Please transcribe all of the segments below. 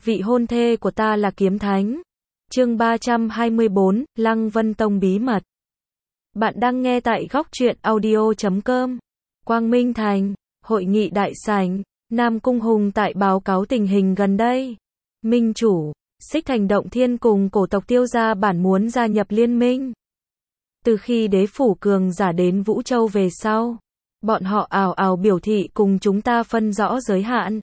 vị hôn thê của ta là kiếm thánh. Chương 324, Lăng Vân Tông bí mật. Bạn đang nghe tại góc truyện audio.com. Quang Minh Thành, hội nghị đại sảnh, Nam Cung Hùng tại báo cáo tình hình gần đây. Minh chủ, Xích Thành Động Thiên cùng cổ tộc Tiêu gia bản muốn gia nhập liên minh. Từ khi đế phủ cường giả đến Vũ Châu về sau, bọn họ ào ào biểu thị cùng chúng ta phân rõ giới hạn.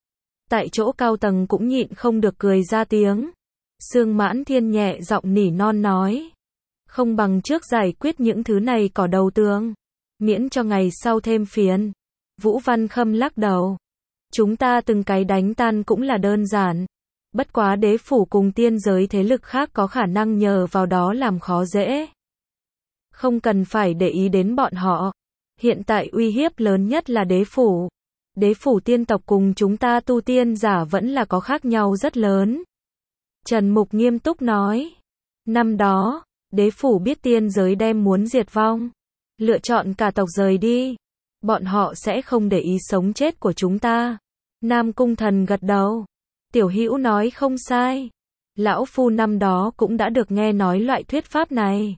Tại chỗ cao tầng cũng nhịn không được cười ra tiếng. Sương Mãn Thiên nhẹ giọng nỉ non nói. Không bằng trước giải quyết những thứ này cỏ đầu tường, miễn cho ngày sau thêm phiền. Vũ Văn Khâm lắc đầu. Chúng ta từng cái đánh tan cũng là đơn giản. Bất quá đế phủ cùng tiên giới thế lực khác có khả năng nhờ vào đó làm khó dễ. Không cần phải để ý đến bọn họ. Hiện tại uy hiếp lớn nhất là đế phủ. Đế phủ tiên tộc cùng chúng ta tu tiên giả vẫn là có khác nhau rất lớn. Trần Mục nghiêm túc nói. Năm đó, đế phủ biết tiên giới đem muốn diệt vong. Lựa chọn cả tộc rời đi. Bọn họ sẽ không để ý sống chết của chúng ta. Nam Cung Thần gật đầu. Tiểu Hữu nói không sai. Lão Phu năm đó cũng đã được nghe nói loại thuyết pháp này.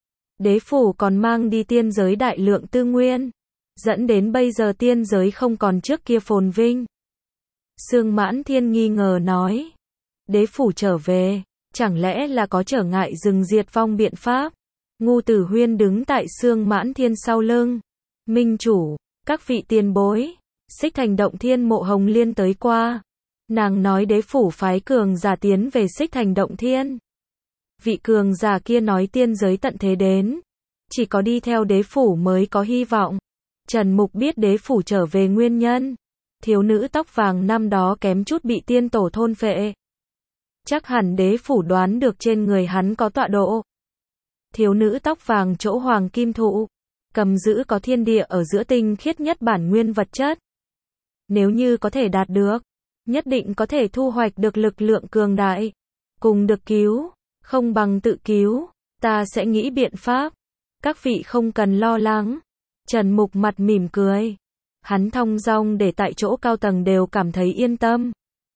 Đế phủ còn mang đi tiên giới đại lượng tư nguyên, dẫn đến bây giờ tiên giới không còn trước kia phồn vinh. Sương Mãn Thiên nghi ngờ nói. Đế phủ trở về, chẳng lẽ là có trở ngại dừng diệt vong biện pháp? Ngu Tử Huyên đứng tại Sương Mãn Thiên sau lưng. Minh chủ, các vị tiền bối, Xích Thành Động Thiên Mộ Hồng Liên tới qua. Nàng nói đế phủ phái cường giả tiến về Xích Thành Động Thiên. Vị cường giả kia nói tiên giới tận thế đến, chỉ có đi theo đế phủ mới có hy vọng. Trần Mục biết đế phủ trở về nguyên nhân. Thiếu nữ tóc vàng năm đó kém chút bị tiên tổ thôn phệ. Chắc hẳn đế phủ đoán được trên người hắn có tọa độ. Thiếu nữ tóc vàng chỗ hoàng kim thụ, cầm giữ có thiên địa ở giữa tinh khiết nhất bản nguyên vật chất. Nếu như có thể đạt được, nhất định có thể thu hoạch được lực lượng cường đại. Cùng được cứu, không bằng tự cứu, ta sẽ nghĩ biện pháp. Các vị không cần lo lắng. Trần Mục mặt mỉm cười. Hắn thong dong để tại chỗ cao tầng đều cảm thấy yên tâm.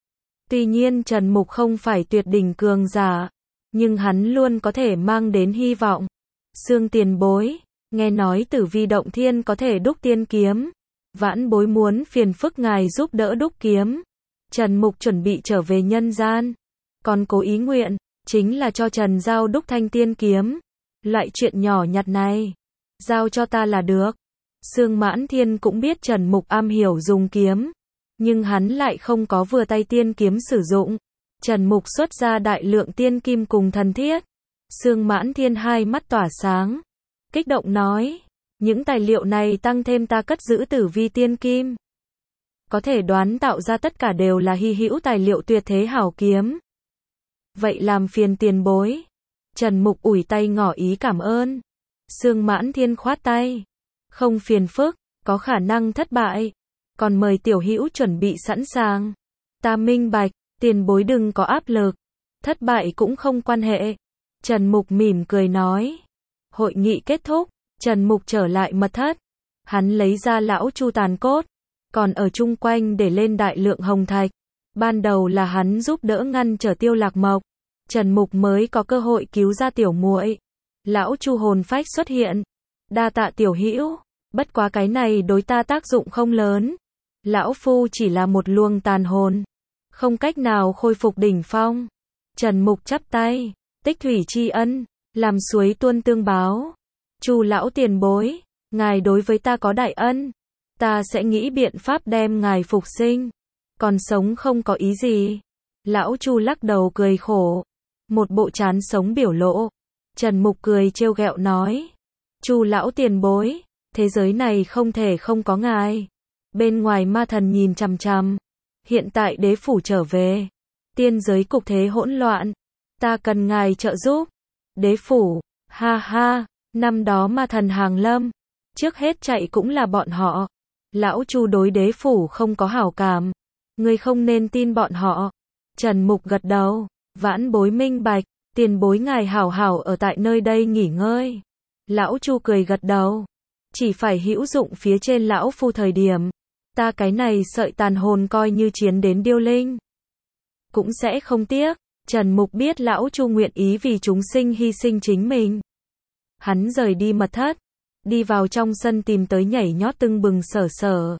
Tuy nhiên Trần Mục không phải tuyệt đỉnh cường giả, nhưng hắn luôn có thể mang đến hy vọng. Sương tiền bối, nghe nói Tử Vi Động Thiên có thể đúc tiên kiếm. Vãn bối muốn phiền phức ngài giúp đỡ đúc kiếm. Trần Mục chuẩn bị trở về nhân gian. Còn cố ý nguyện, chính là cho Trần Giao đúc thanh tiên kiếm. Loại chuyện nhỏ nhặt này, giao cho ta là được. Sương Mãn Thiên cũng biết Trần Mục am hiểu dùng kiếm, nhưng hắn lại không có vừa tay tiên kiếm sử dụng. Trần Mục xuất ra đại lượng tiên kim cùng thần thiết. Sương Mãn Thiên hai mắt tỏa sáng, kích động nói, những tài liệu này tăng thêm ta cất giữ Tử Vi tiên kim. Có thể đoán tạo ra tất cả đều là hy hữu tài liệu tuyệt thế hảo kiếm. Vậy làm phiền tiền bối. Trần Mục ủi tay ngỏ ý cảm ơn. Sương Mãn Thiên khoát tay. Không phiền phức, có khả năng thất bại. Còn mời tiểu hữu chuẩn bị sẵn sàng. Ta minh bạch, tiền bối đừng có áp lực. Thất bại cũng không quan hệ. Trần Mục mỉm cười nói. Hội nghị kết thúc, Trần Mục trở lại mật thất. Hắn lấy ra lão Chu tàn cốt, còn ở chung quanh để lên đại lượng hồng thạch. Ban đầu là hắn giúp đỡ ngăn trở Tiêu Lạc Mộc, Trần Mục mới có cơ hội cứu ra tiểu muội. Lão Chu hồn phách xuất hiện. Đa tạ tiểu hữu, bất quá cái này đối ta tác dụng không lớn. Lão Phu chỉ là một luồng tàn hồn, không cách nào khôi phục đỉnh phong. Trần Mục chắp tay, tích thủy tri ân, làm suối tuôn tương báo. Chu lão tiền bối, ngài đối với ta có đại ân, ta sẽ nghĩ biện pháp đem ngài phục sinh. Còn sống không có ý gì. Lão Chu lắc đầu cười khổ, một bộ chán sống biểu lộ. Trần Mục cười trêu ghẹo nói, Chu lão tiền bối, thế giới này không thể không có ngài. Bên ngoài ma thần nhìn chằm chằm. Hiện tại đế phủ trở về, tiên giới cục thế hỗn loạn, ta cần ngài trợ giúp. Đế phủ, ha ha, năm đó ma thần hàng lâm, trước hết chạy cũng là bọn họ. Lão Chu đối đế phủ không có hảo cảm, ngươi không nên tin bọn họ. Trần Mục gật đầu, vãn bối minh bạch, tiền bối ngài hảo hảo ở tại nơi đây nghỉ ngơi. Lão Chu cười gật đầu, chỉ phải hữu dụng phía trên lão phu thời điểm, ta cái này sợi tàn hồn coi như chiến đến điêu linh. cũng sẽ không tiếc. Trần Mục biết lão Chu nguyện ý vì chúng sinh hy sinh chính mình. Hắn rời đi mật thất, đi vào trong sân tìm tới nhảy nhót tưng bừng Sở Sở.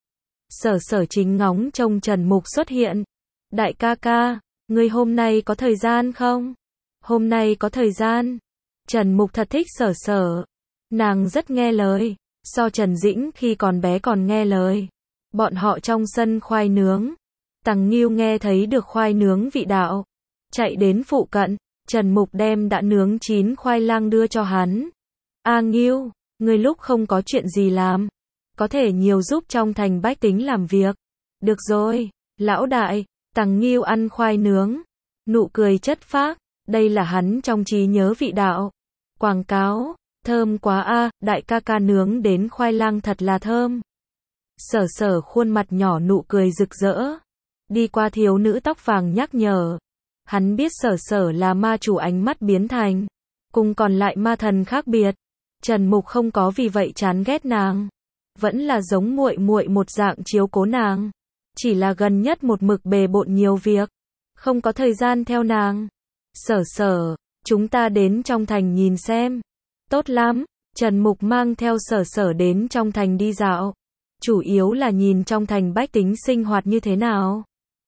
Sở Sở chính ngóng trông Trần Mục xuất hiện. Đại ca ca, ngươi hôm nay có thời gian không? Hôm nay có thời gian. Trần Mục thật thích Sở Sở. Nàng rất nghe lời. So Trần Dĩnh khi còn bé còn nghe lời. Bọn họ trong sân khoai nướng. Tằng Nghiêu nghe thấy được khoai nướng vị đạo. Chạy đến phụ cận. Trần Mục đem đã nướng chín khoai lang đưa cho hắn. A Nghiêu, ngươi lúc không có chuyện gì làm. Có thể nhiều giúp trong thành bách tính làm việc. Được rồi, lão đại. Tằng Nghiêu ăn khoai nướng. Nụ cười chất phác. Đây là hắn trong trí nhớ vị đạo. Quảng cáo. Thơm quá a, đại ca ca nướng đến khoai lang thật là thơm. Sở Sở khuôn mặt nhỏ nụ cười rực rỡ. Đi qua thiếu nữ tóc vàng nhắc nhở. Hắn biết Sở Sở là ma chủ ánh mắt biến thành. Cùng còn lại ma thần khác biệt. Trần Mục không có vì vậy chán ghét nàng. Vẫn là giống muội muội một dạng chiếu cố nàng. Chỉ là gần nhất một mực bề bộn nhiều việc. Không có thời gian theo nàng. Sở Sở, chúng ta đến trong thành nhìn xem. Tốt lắm, Trần Mục mang theo Sở Sở đến trong thành đi dạo. Chủ yếu là nhìn trong thành bách tính sinh hoạt như thế nào.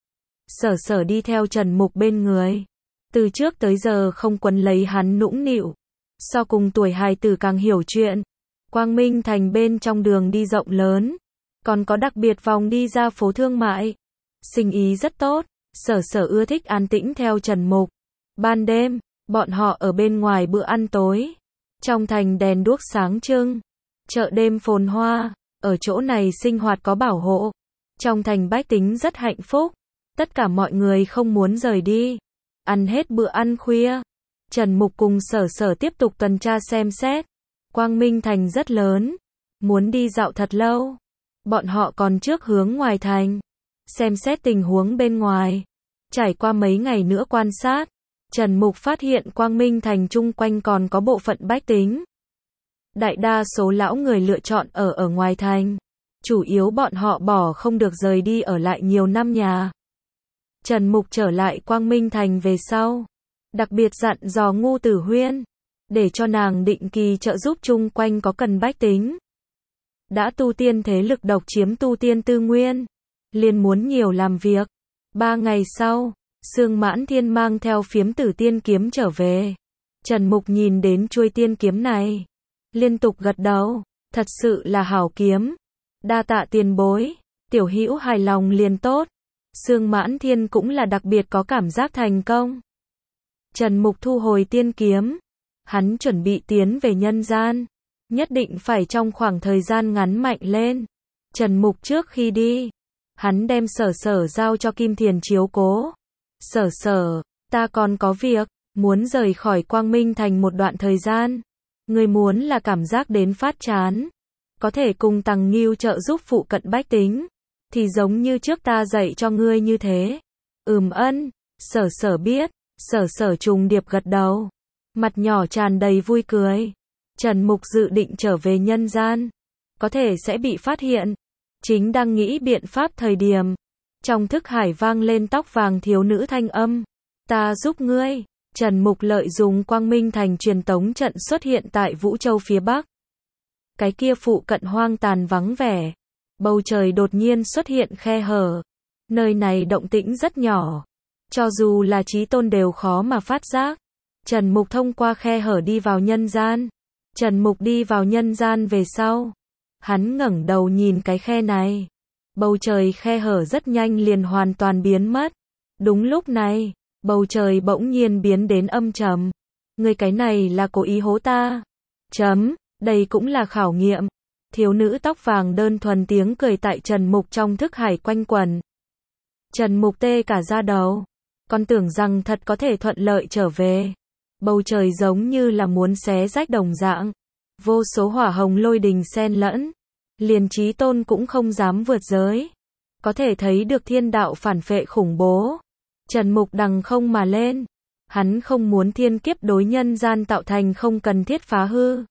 Sở Sở đi theo Trần Mục bên người. Từ trước tới giờ không quấn lấy hắn nũng nịu. So cùng tuổi hài tử càng hiểu chuyện. Quang Minh thành bên trong đường đi rộng lớn. Còn có đặc biệt vòng đi ra phố thương mại. Sinh ý rất tốt. Sở Sở ưa thích an tĩnh theo Trần Mục. Ban đêm, bọn họ ở bên ngoài bữa ăn tối. Trong thành đèn đuốc sáng trưng. Chợ đêm phồn hoa. Ở chỗ này sinh hoạt có bảo hộ. Trong thành bách tính rất hạnh phúc. Tất cả mọi người không muốn rời đi. Ăn hết bữa ăn khuya. Trần Mục cùng Sở Sở tiếp tục tuần tra xem xét. Quang Minh thành rất lớn. Muốn đi dạo thật lâu. Bọn họ còn trước hướng ngoài thành. Xem xét tình huống bên ngoài. Trải qua mấy ngày nữa quan sát. Trần Mục phát hiện Quang Minh thành chung quanh còn có bộ phận bách tính. Đại đa số lão người lựa chọn ở ngoài thành. Chủ yếu bọn họ bỏ không được rời đi ở lại nhiều năm nhà. Trần Mục trở lại Quang Minh thành về sau. Đặc biệt dặn dò Ngô Tử Huyên. Để cho nàng định kỳ trợ giúp chung quanh có cần bách tính. Đã tu tiên thế lực độc chiếm tu tiên tư nguyên. Liền muốn nhiều làm việc. 3 ngày sau. Sương Mãn Thiên mang theo phiếm tử tiên kiếm trở về. Trần Mục nhìn đến chuôi tiên kiếm này. Liên tục gật đầu. Thật sự là hảo kiếm. Đa tạ tiền bối. Tiểu hữu hài lòng liền tốt. Sương Mãn Thiên cũng là đặc biệt có cảm giác thành công. Trần Mục thu hồi tiên kiếm. Hắn chuẩn bị tiến về nhân gian. Nhất định phải trong khoảng thời gian ngắn mạnh lên. Trần Mục trước khi đi. Hắn đem Sở Sở giao cho Kim Thiền chiếu cố. Sở Sở, ta còn có việc, muốn rời khỏi Quang Minh thành một đoạn thời gian. Ngươi muốn là cảm giác đến phát chán. Có thể cùng Tằng Nghiêu trợ giúp phụ cận bách tính. Thì giống như trước ta dạy cho ngươi như thế. Ân, Sở Sở biết. Sở Sở trùng điệp gật đầu. Mặt nhỏ tràn đầy vui cười. Trần Mục dự định trở về nhân gian. Có thể sẽ bị phát hiện. Chính đang nghĩ biện pháp thời điểm. Trong thức hải vang lên tóc vàng thiếu nữ thanh âm. Ta giúp ngươi. Trần Mục lợi dùng Quang Minh thành truyền tống trận xuất hiện tại Vũ Châu phía Bắc. Cái kia phụ cận hoang tàn vắng vẻ. Bầu trời đột nhiên xuất hiện khe hở. Nơi này động tĩnh rất nhỏ. Cho dù là trí tôn đều khó mà phát giác. Trần Mục thông qua khe hở đi vào nhân gian. Trần Mục đi vào nhân gian về sau. Hắn ngẩng đầu nhìn cái khe này. Bầu trời khe hở rất nhanh liền hoàn toàn biến mất. Đúng lúc này, bầu trời bỗng nhiên biến đến âm trầm. Người cái này là cố ý hố ta. Đây cũng là khảo nghiệm. Thiếu nữ tóc vàng đơn thuần tiếng cười tại Trần Mục trong thức hải quanh quẩn. Trần Mục tê cả da đầu. Con tưởng rằng thật có thể thuận lợi trở về. Bầu trời giống như là muốn xé rách đồng dạng. Vô số hỏa hồng lôi đình xen lẫn. Liền chí tôn cũng không dám vượt giới. Có thể thấy được thiên đạo phản phệ khủng bố. Trần Mục đằng không mà lên. Hắn không muốn thiên kiếp đối nhân gian tạo thành không cần thiết phá hư.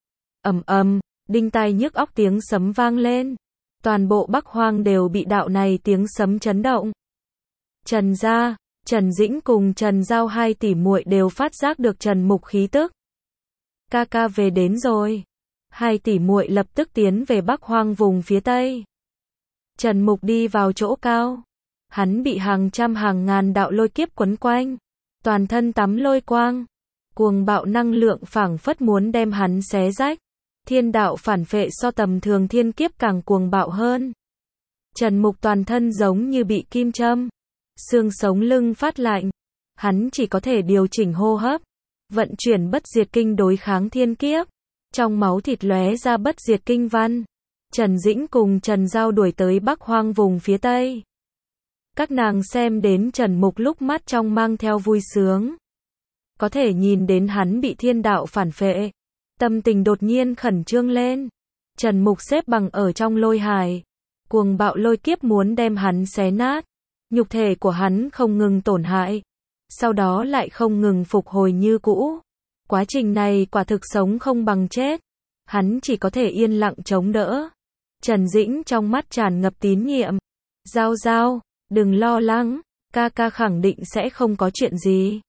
Đinh tai nhức óc tiếng sấm vang lên. Toàn bộ Bắc Hoang đều bị đạo này tiếng sấm chấn động. Trần gia, Trần Dĩnh cùng Trần Giao hai tỷ muội đều phát giác được Trần Mục khí tức. Ca ca về đến rồi. Hai tỷ muội lập tức tiến về Bắc Hoang vùng phía Tây. Trần Mục đi vào chỗ cao. Hắn bị hàng trăm hàng ngàn đạo lôi kiếp quấn quanh. Toàn thân tắm lôi quang. Cuồng bạo năng lượng phảng phất muốn đem hắn xé rách. Thiên đạo phản phệ so tầm thường thiên kiếp càng cuồng bạo hơn. Trần Mục toàn thân giống như bị kim châm. Xương sống lưng phát lạnh. Hắn chỉ có thể điều chỉnh hô hấp. Vận chuyển bất diệt kinh đối kháng thiên kiếp. Trong máu thịt lóe ra bất diệt kinh văn. Trần Dĩnh cùng Trần Giao đuổi tới Bắc Hoang vùng phía Tây. Các nàng xem đến Trần Mục lúc mắt trong mang theo vui sướng. Có thể nhìn đến hắn bị thiên đạo phản phệ. Tâm tình đột nhiên khẩn trương lên. Trần Mục xếp bằng ở trong lôi hải. Cuồng bạo lôi kiếp muốn đem hắn xé nát. Nhục thể của hắn không ngừng tổn hại. Sau đó lại không ngừng phục hồi như cũ. Quá trình này quả thực sống không bằng chết. Hắn chỉ có thể yên lặng chống đỡ. Trần Dĩnh trong mắt tràn ngập tín nhiệm. Giao Giao, đừng lo lắng. Ca ca khẳng định sẽ không có chuyện gì.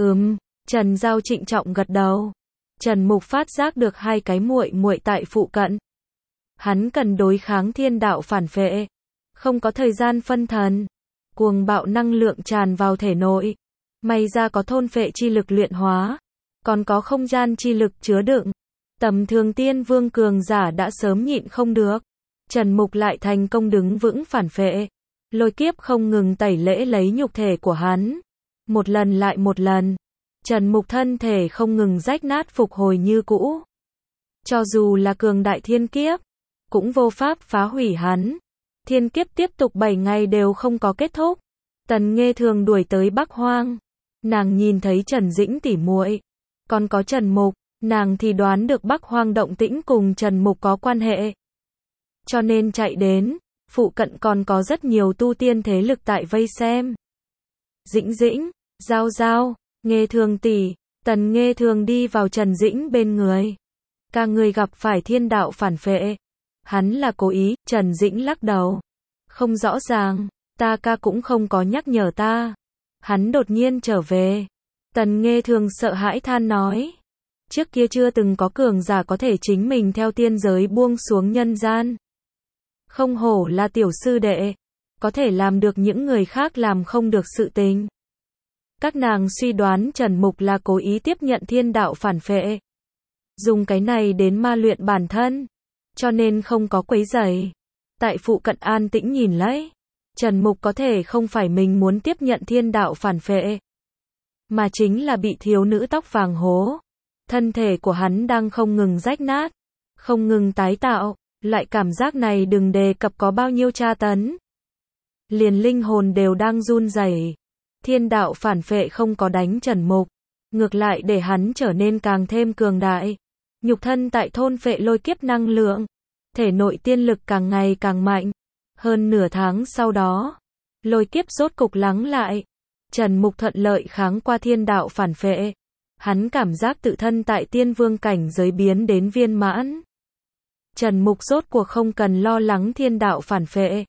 Trần Giao trịnh trọng gật đầu. Trần Mục phát giác được hai cái muội muội tại phụ cận. Hắn cần đối kháng thiên đạo phản phệ. Không có thời gian phân thần. Cuồng bạo năng lượng tràn vào thể nội. May ra có thôn phệ chi lực luyện hóa. Còn có không gian chi lực chứa đựng. Tầm thường tiên vương cường giả đã sớm nhịn không được. Trần Mục lại thành công đứng vững phản phệ. Lôi kiếp không ngừng tẩy lễ lấy nhục thể của hắn. Một lần lại một lần. Trần Mục thân thể không ngừng rách nát phục hồi như cũ. Cho dù là cường đại thiên kiếp, cũng vô pháp phá hủy hắn. Thiên kiếp tiếp tục 7 ngày đều không có kết thúc. Tần Nghê Thường đuổi tới Bắc Hoang. Nàng nhìn thấy Trần Dĩnh tỷ muội, còn có Trần Mục, nàng thì đoán được Bắc Hoang động tĩnh cùng Trần Mục có quan hệ. Cho nên chạy đến, phụ cận còn có rất nhiều tu tiên thế lực tại vây xem. Dĩnh Dĩnh, Giao Giao, Nghê Thường tỷ, Tần Nghê Thường đi vào Trần Dĩnh bên người. Ca người gặp phải thiên đạo phản phệ. Hắn là cố ý, Trần Dĩnh lắc đầu. Không rõ ràng, ta ca cũng không có nhắc nhở ta. Hắn đột nhiên trở về. Tần Nghê Thường sợ hãi than nói. Trước kia chưa từng có cường giả có thể chính mình theo tiên giới buông xuống nhân gian. Không hổ là tiểu sư đệ. Có thể làm được những người khác làm không được sự tình. Các nàng suy đoán Trần Mục là cố ý tiếp nhận thiên đạo phản phệ. Dùng cái này đến ma luyện bản thân. Cho nên không có quấy rầy. Tại phụ cận an tĩnh nhìn lấy. Trần Mục có thể không phải mình muốn tiếp nhận thiên đạo phản phệ. Mà chính là bị thiếu nữ tóc vàng hố. Thân thể của hắn đang không ngừng rách nát. Không ngừng tái tạo. Loại cảm giác này đừng đề cập có bao nhiêu tra tấn. Liền linh hồn đều đang run rẩy. Thiên đạo phản phệ không có đánh Trần Mục. Ngược lại để hắn trở nên càng thêm cường đại. Nhục thân tại thôn phệ lôi kiếp năng lượng. Thể nội tiên lực càng ngày càng mạnh. Hơn nửa tháng sau đó, lôi kiếp rốt cục lắng lại. Trần Mục thuận lợi kháng qua thiên đạo phản phệ. Hắn cảm giác tự thân tại tiên vương cảnh giới biến đến viên mãn. Trần Mục rốt cuộc không cần lo lắng thiên đạo phản phệ.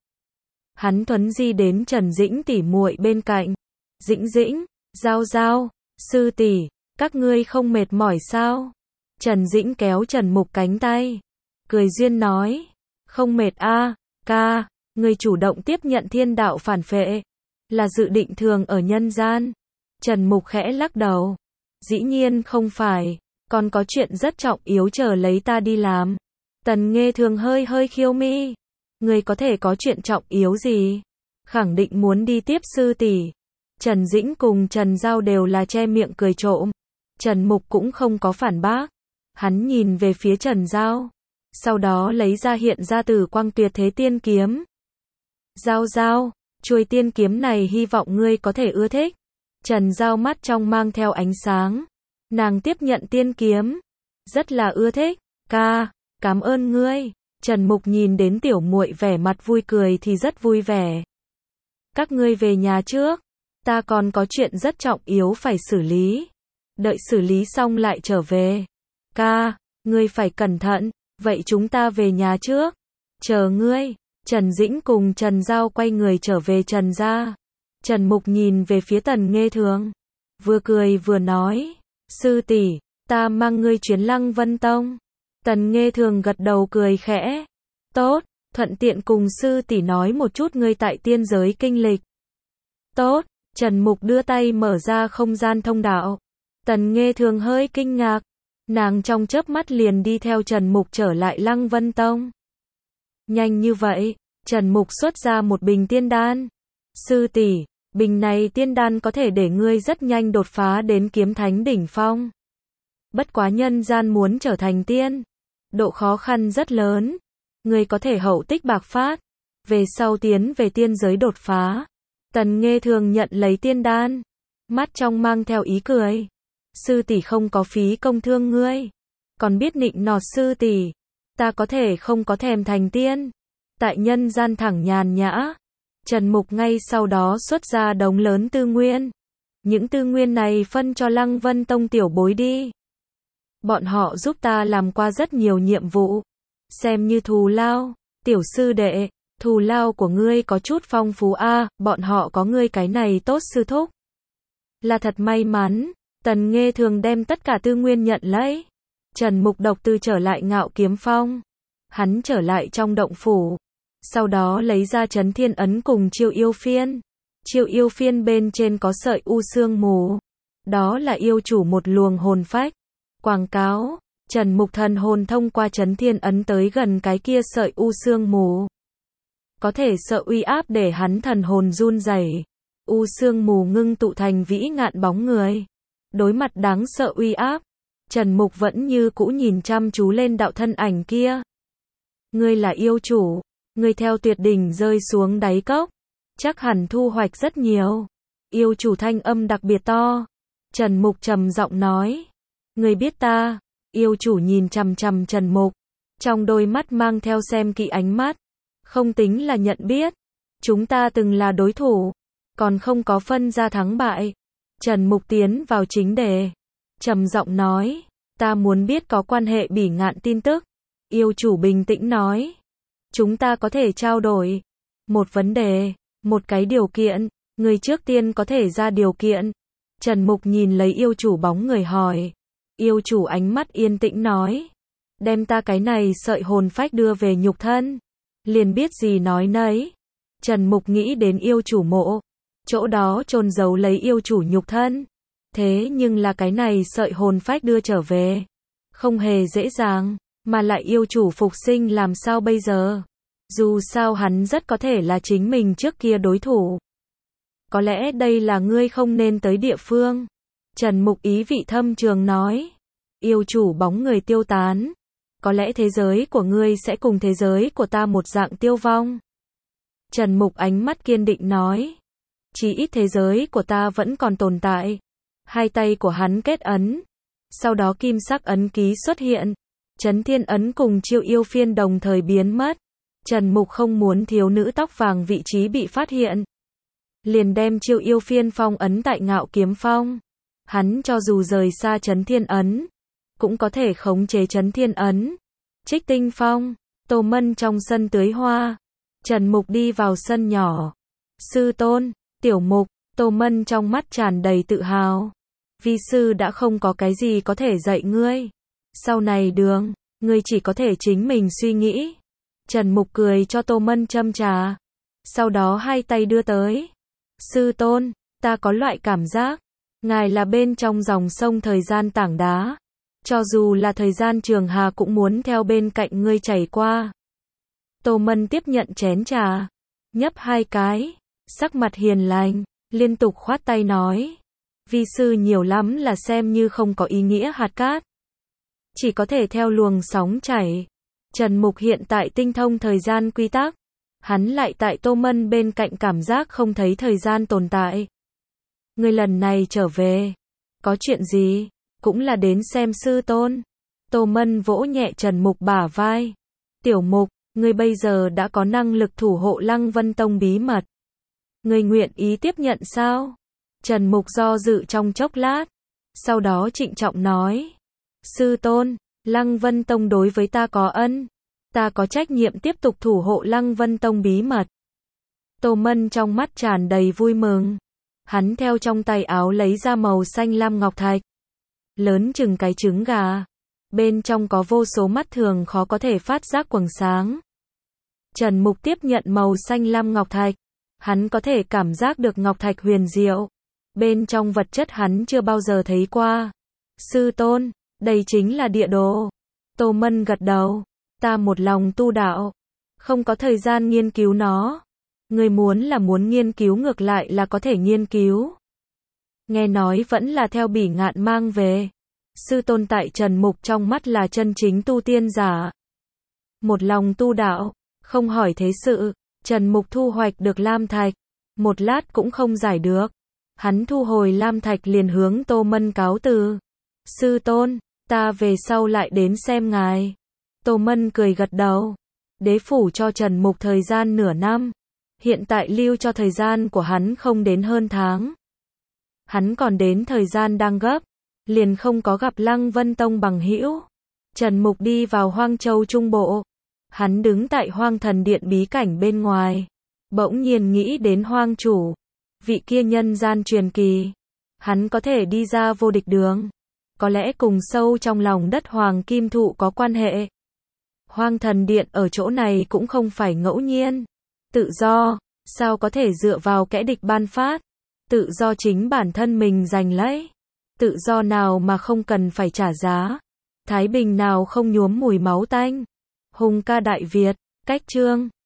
Hắn thuấn di đến Trần Dĩnh tỷ muội bên cạnh. Dĩnh Dĩnh, Giao Giao, sư tỷ, các ngươi không mệt mỏi sao? Trần Dĩnh kéo Trần Mục cánh tay. Cười duyên nói. Không mệt a, ca, người chủ động tiếp nhận thiên đạo phản phệ. Là dự định thường ở nhân gian. Trần Mục khẽ lắc đầu. Dĩ nhiên không phải. Còn có chuyện rất trọng yếu chờ lấy ta đi làm. Tần Nghê Thường hơi hơi khiêu mi. Người có thể có chuyện trọng yếu gì? Khẳng định muốn đi tiếp sư tỷ. Trần Dĩnh cùng Trần Giao đều là che miệng cười trộm. Trần Mục cũng không có phản bác. Hắn nhìn về phía Trần Giao. Sau đó lấy ra hiện ra Tử Quang Tuyệt Thế Tiên Kiếm. Giao Giao, chuôi tiên kiếm này hy vọng ngươi có thể ưa thích. Trần Giao mắt trong mang theo ánh sáng. Nàng tiếp nhận tiên kiếm. Rất là ưa thích. Ca, cảm ơn ngươi. Trần Mục nhìn đến tiểu muội vẻ mặt vui cười thì rất vui vẻ. Các ngươi về nhà trước. Ta còn có chuyện rất trọng yếu phải xử lý. Đợi xử lý xong lại trở về. Ca, ngươi phải cẩn thận. Vậy chúng ta về nhà trước. Chờ ngươi. Trần Dĩnh cùng Trần Giao quay người trở về Trần gia. Trần Mục nhìn về phía Tần Nghê Thường, vừa cười vừa nói, sư tỷ, ta mang ngươi chuyến Lăng Vân Tông. Tần Nghê Thường gật đầu cười khẽ, tốt, thuận tiện cùng sư tỷ nói một chút ngươi tại tiên giới kinh lịch. Tốt, Trần Mục đưa tay mở ra không gian thông đạo. Tần Nghê Thường hơi kinh ngạc, nàng trong chớp mắt liền đi theo Trần Mục trở lại Lăng Vân Tông. Nhanh như vậy, Trần Mục xuất ra một bình tiên đan. Sư tỷ, bình này tiên đan có thể để ngươi rất nhanh đột phá đến kiếm thánh đỉnh phong. Bất quá nhân gian muốn trở thành tiên, độ khó khăn rất lớn. Ngươi có thể hậu tích bạc phát, về sau tiến về tiên giới đột phá. Tần Nghê Thường nhận lấy tiên đan, mắt trong mang theo ý cười. Sư tỷ không có phí công thương ngươi, còn biết nịnh nọt sư tỷ, ta có thể không có thèm thành tiên, tại nhân gian thẳng nhàn nhã. Trần Mục ngay sau đó xuất ra đống lớn tư nguyên. Những tư nguyên này phân cho Lăng Vân Tông tiểu bối đi. Bọn họ giúp ta làm qua rất nhiều nhiệm vụ, xem như thù lao. Tiểu sư đệ, thù lao của ngươi có chút phong phú a, bọn họ có ngươi cái này tốt sư thúc. Là thật may mắn. Tần Nghê Thường đem tất cả tư nguyên nhận lấy. Trần Mục độc từ trở lại Ngạo Kiếm Phong. Hắn trở lại trong động phủ. Sau đó lấy ra Chấn Thiên Ấn cùng Chiêu Yêu Phiên. Chiêu Yêu Phiên bên trên có sợi u sương mù. Đó là yêu chủ một luồng hồn phách. Quảng cáo, Trần Mục thần hồn thông qua Chấn Thiên Ấn tới gần cái kia sợi u sương mù. Có thể sợ uy áp để hắn thần hồn run rẩy. U sương mù ngưng tụ thành vĩ ngạn bóng người. Đối mặt đáng sợ uy áp, Trần Mục vẫn như cũ nhìn chăm chú lên đạo thân ảnh kia. Ngươi là yêu chủ, ngươi theo tuyệt đỉnh rơi xuống đáy cốc, chắc hẳn thu hoạch rất nhiều. Yêu chủ thanh âm đặc biệt to. Trần Mục trầm giọng nói, ngươi biết ta? Yêu chủ nhìn chằm chằm Trần Mục, trong đôi mắt mang theo xem kỹ ánh mắt. Không tính là nhận biết, chúng ta từng là đối thủ, còn không có phân ra thắng bại. Trần Mục tiến vào chính đề, trầm giọng nói, ta muốn biết có quan hệ Bỉ Ngạn tin tức. Yêu chủ bình tĩnh nói, chúng ta có thể trao đổi một vấn đề, một cái điều kiện, người trước tiên có thể ra điều kiện. Trần Mục nhìn lấy yêu chủ bóng người hỏi. Yêu chủ ánh mắt yên tĩnh nói, đem ta cái này sợi hồn phách đưa về nhục thân, liền biết gì nói nấy. Trần Mục nghĩ đến yêu chủ mộ, chỗ đó chôn giấu lấy yêu chủ nhục thân. Thế nhưng là cái này sợi hồn phách đưa trở về, không hề dễ dàng, mà lại yêu chủ phục sinh làm sao bây giờ? Dù sao hắn rất có thể là chính mình trước kia đối thủ. Có lẽ đây là ngươi không nên tới địa phương. Trần Mục ý vị thâm trường nói. Yêu chủ bóng người tiêu tán. Có lẽ thế giới của ngươi sẽ cùng thế giới của ta một dạng tiêu vong. Trần Mục ánh mắt kiên định nói. Chỉ ít thế giới của ta vẫn còn tồn tại. Hai tay của hắn kết ấn. Sau đó kim sắc ấn ký xuất hiện. Chấn Thiên Ấn cùng Chiêu Yêu Phiên đồng thời biến mất. Trần Mục không muốn thiếu nữ tóc vàng vị trí bị phát hiện, liền đem Chiêu Yêu Phiên phong ấn tại Ngạo Kiếm Phong. Hắn cho dù rời xa Chấn Thiên Ấn, cũng có thể khống chế Chấn Thiên Ấn. Trích Tinh Phong, Tô Mân trong sân tưới hoa. Trần Mục đi vào sân nhỏ. Sư tôn, Tiểu Mục, Tô Mân trong mắt tràn đầy tự hào. Vi sư đã không có cái gì có thể dạy ngươi. Sau này đường, ngươi chỉ có thể chính mình suy nghĩ. Trần Mục cười cho Tô Mân châm trà. Sau đó hai tay đưa tới. Sư tôn, ta có loại cảm giác, ngài là bên trong dòng sông thời gian tảng đá. Cho dù là thời gian trường hà cũng muốn theo bên cạnh ngươi chảy qua. Tô Mân tiếp nhận chén trà, nhấp hai cái, sắc mặt hiền lành, liên tục khoát tay nói. Vi sư nhiều lắm là xem như không có ý nghĩa hạt cát. Chỉ có thể theo luồng sóng chảy. Trần Mục hiện tại tinh thông thời gian quy tắc. Hắn lại tại Tô Mân bên cạnh cảm giác không thấy thời gian tồn tại. Ngươi lần này trở về, có chuyện gì? Cũng là đến xem sư tôn. Tô Mân vỗ nhẹ Trần Mục bả vai. Tiểu Mục, ngươi bây giờ đã có năng lực thủ hộ Lăng Vân Tông bí mật. Ngươi nguyện ý tiếp nhận sao? Trần Mục do dự trong chốc lát. Sau đó trịnh trọng nói. Sư tôn, Lăng Vân Tông đối với ta có ân. Ta có trách nhiệm tiếp tục thủ hộ Lăng Vân Tông bí mật. Tô Mân trong mắt tràn đầy vui mừng. Hắn theo trong tay áo lấy ra màu xanh lam ngọc thạch. Lớn chừng cái trứng gà. Bên trong có vô số mắt thường khó có thể phát giác quầng sáng. Trần Mục tiếp nhận màu xanh lam ngọc thạch. Hắn có thể cảm giác được ngọc thạch huyền diệu. Bên trong vật chất hắn chưa bao giờ thấy qua. Sư tôn, đây chính là địa đồ. Tô Mân gật đầu. Ta một lòng tu đạo. Không có thời gian nghiên cứu nó. Người muốn nghiên cứu ngược lại là có thể nghiên cứu. Nghe nói vẫn là theo Bỉ Ngạn mang về. Sư tôn tại Trần Mục trong mắt là chân chính tu tiên giả. Một lòng tu đạo, không hỏi thế sự. Trần Mục thu hoạch được lam thạch. Một lát cũng không giải được. Hắn thu hồi lam thạch liền hướng Tô Mân cáo từ. Sư tôn, ta về sau lại đến xem ngài. Tô Mân cười gật đầu. Đế phủ cho Trần Mục thời gian nửa năm. Hiện tại lưu cho thời gian của hắn không đến hơn tháng. Hắn còn đến thời gian đang gấp. Liền không có gặp Lăng Vân Tông bằng hữu. Trần Mục đi vào Hoang Châu Trung Bộ. Hắn đứng tại Hoang Thần Điện bí cảnh bên ngoài. Bỗng nhiên nghĩ đến Hoang chủ. Vị kia nhân gian truyền kỳ. Hắn có thể đi ra vô địch đường. Có lẽ cùng sâu trong lòng đất Hoàng Kim Thụ có quan hệ. Hoang Thần Điện ở chỗ này cũng không phải ngẫu nhiên. Tự do, sao có thể dựa vào kẻ địch ban phát. Tự do chính bản thân mình giành lấy. Tự do nào mà không cần phải trả giá. Thái bình nào không nhuốm mùi máu tanh. Hùng ca Đại Việt, cách chương